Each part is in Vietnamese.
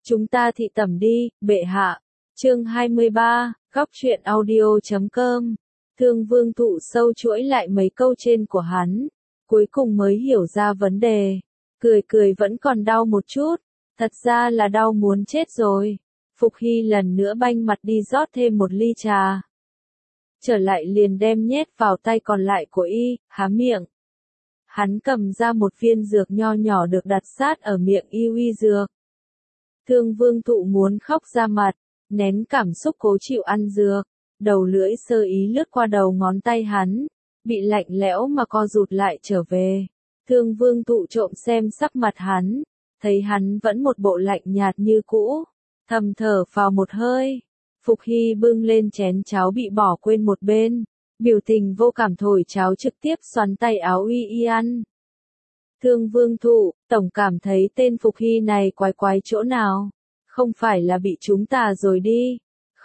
Chúng ta thị tẩm đi, bệ hạ. Chương 23, góc truyện audio.com. Thương Vương Thụ sâu chuỗi lại mấy câu trên của hắn, cuối cùng mới hiểu ra vấn đề. Cười vẫn còn đau một chút, thật ra là đau muốn chết rồi. Phục Hy lần nữa banh mặt đi rót thêm một ly trà. Trở lại liền đem nhét vào tay còn lại của y, há miệng. Hắn cầm ra một viên dược nho nhỏ được đặt sát ở miệng y uy dược. Thương Vương Thụ muốn khóc ra mặt, nén cảm xúc cố chịu ăn dược, đầu lưỡi sơ ý lướt qua đầu ngón tay hắn, bị lạnh lẽo mà co rụt lại trở về. Thương Vương Thụ trộm xem sắc mặt hắn, thấy hắn vẫn một bộ lạnh nhạt như cũ, thầm thở vào một hơi. Phục Hy bưng lên chén cháo bị bỏ quên một bên, biểu tình vô cảm thổi cháo trực tiếp xoắn tay áo y ăn. Thương Vương Thụ, tổng cảm thấy tên Phục Hy này quái chỗ nào, không phải là bị chúng ta rồi đi.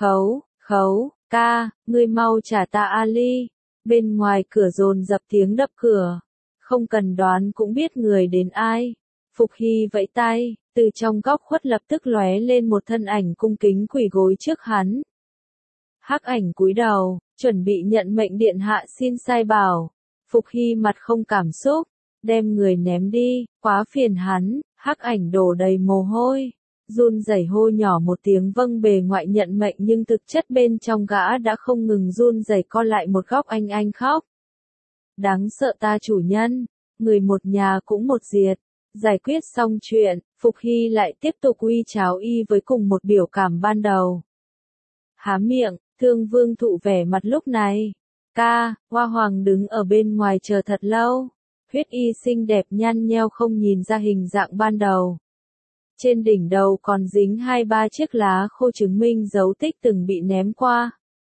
Khấu, ca, ngươi mau trả ta Ali. Bên ngoài cửa dồn dập tiếng đập cửa, không cần đoán cũng biết người đến ai. Phục Hy vẫy tay, từ trong góc khuất lập tức lóe lên một thân ảnh cung kính quỳ gối trước hắn. Hắc Ảnh cúi đầu, chuẩn bị nhận mệnh điện hạ xin sai bảo. Phục Hy mặt không cảm xúc, đem người ném đi, quá phiền hắn. Hắc Ảnh đổ đầy mồ hôi, run rẩy hô nhỏ một tiếng vâng, bề ngoại nhận mệnh nhưng thực chất bên trong gã đã không ngừng run rẩy co lại một góc, anh khóc. Đáng sợ ta chủ nhân, người một nhà cũng một diệt. Giải quyết xong chuyện, Phục Hy lại tiếp tục uy cháo y với cùng một biểu cảm ban đầu. Há miệng, Thương Vương Thụ vẻ mặt lúc này. Ca, Hoa Hoàng đứng ở bên ngoài chờ thật lâu. Huyết y xinh đẹp nhăn nheo không nhìn ra hình dạng ban đầu. Trên đỉnh đầu còn dính 2-3 chiếc lá khô chứng minh dấu tích từng bị ném qua.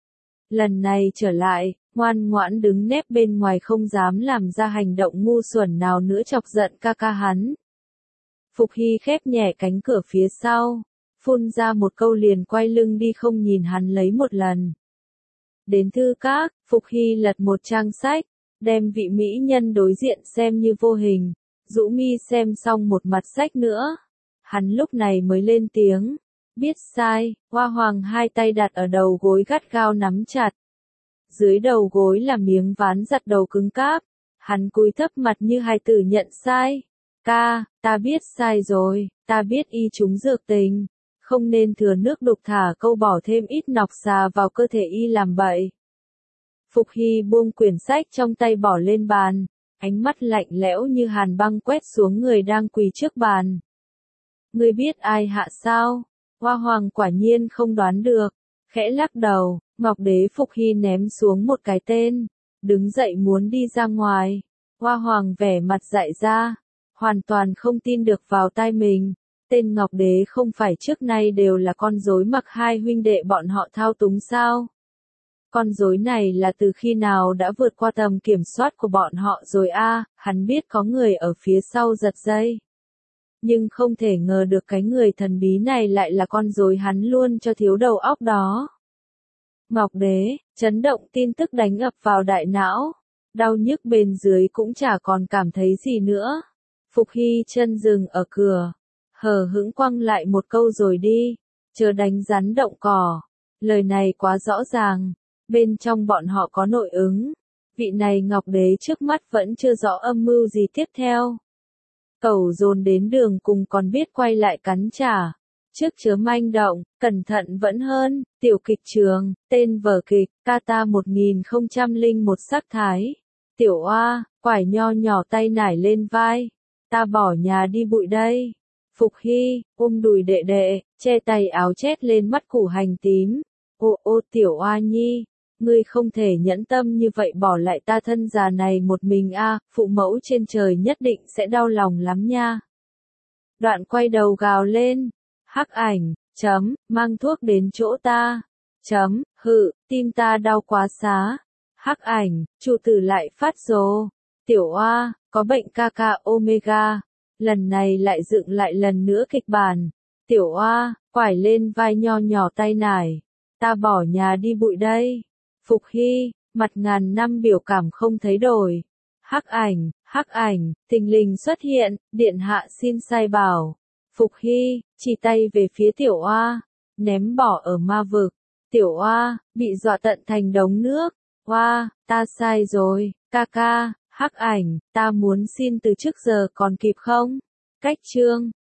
Lần này trở lại, ngoan ngoãn đứng nép bên ngoài không dám làm ra hành động ngu xuẩn nào nữa chọc giận ca hắn. Phục Hy khép nhẹ cánh cửa phía sau, phun ra một câu liền quay lưng đi không nhìn hắn lấy một lần. Đến thư các, Phục Hy lật một trang sách, đem vị mỹ nhân đối diện xem như vô hình, rũ mi xem xong một mặt sách nữa. Hắn lúc này mới lên tiếng, biết sai. Hoa Hoàng hai tay đặt ở đầu gối gắt gao nắm chặt. Dưới đầu gối là miếng ván giặt đầu cứng cáp, hắn cúi thấp mặt như hài tử nhận sai. Ca, ta biết sai rồi, ta biết y trúng dược tình, không nên thừa nước đục thả câu bỏ thêm ít nọc xà vào cơ thể y làm bậy. Phục Hy buông quyển sách trong tay bỏ lên bàn, ánh mắt lạnh lẽo như hàn băng quét xuống người đang quỳ trước bàn. Ngươi biết ai hạ sao? Hoa Hoàng quả nhiên không đoán được, khẽ lắc đầu. Ngọc Đế Phục Hy ném xuống một cái tên, đứng dậy muốn đi ra ngoài. Hoa Hoàng vẻ mặt dại ra, hoàn toàn không tin được vào tai mình. Tên Ngọc Đế không phải trước nay đều là con rối mặc hai huynh đệ bọn họ thao túng sao? Con rối này là từ khi nào đã vượt qua tầm kiểm soát của bọn họ rồi a? Hắn biết có người ở phía sau giật dây. Nhưng không thể ngờ được cái người thần bí này lại là con rối hắn luôn cho thiếu đầu óc đó. Ngọc Đế, chấn động tin tức đánh ập vào đại não, đau nhức bên dưới cũng chả còn cảm thấy gì nữa. Phục Hy chân dừng ở cửa, hờ hững quăng lại một câu rồi đi, chớ đánh rắn động cỏ. Lời này quá rõ ràng, bên trong bọn họ có nội ứng. Vị này Ngọc Đế trước mắt vẫn chưa rõ âm mưu gì tiếp theo. Cẩu dồn đến đường cùng còn biết quay lại cắn trả. Trước chớ manh động, cẩn thận vẫn hơn. Tiểu kịch trường, tên vở kịch, Kata 1001 sắc thái. Tiểu Oa, quải nho nhỏ tay nải lên vai. Ta bỏ nhà đi bụi đây. Phục Hy, ôm đùi đệ đệ, che tay áo chét lên mắt củ hành tím. Ô Tiểu Oa nhi, ngươi không thể nhẫn tâm như vậy bỏ lại ta thân già này một mình a, phụ mẫu trên trời nhất định sẽ đau lòng lắm nha. Đoạn quay đầu gào lên. Hắc Ảnh, mang thuốc đến chỗ ta. Tim ta đau quá xá. Hắc Ảnh, chủ tử lại phát rồ. Tiểu Oa, có bệnh Kaka Omega. Lần này lại dựng lại lần nữa kịch bản. Tiểu Oa, quải lên vai nho nhỏ tay nải. Ta bỏ nhà đi bụi đây. Phục Hy, mặt ngàn năm biểu cảm không thấy đổi. Hắc Ảnh, thình lình xuất hiện, điện hạ xin sai bảo. Phục Hy, chỉ tay về phía Tiểu Oa, ném bỏ ở ma vực. Tiểu Oa, bị dọa tận thành đống nước. Oa, ta sai rồi, ca ca, Hắc Ảnh, ta muốn xin từ trước giờ còn kịp không? Cách chương